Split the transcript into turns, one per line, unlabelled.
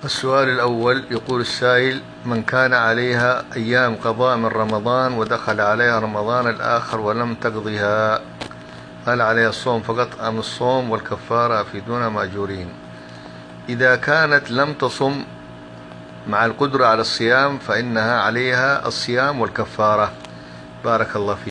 السؤال الأول يقول السائل: من كان عليها أيام قضاء من رمضان ودخل عليها رمضان الآخر ولم تقضها، هل عليها الصوم فقط أم الصوم والكفارة أفيدونا مأجورين؟ إذا كانت لم تصم مع القدرة على الصيام فإنها عليها الصيام والكفارة. بارك الله فيك.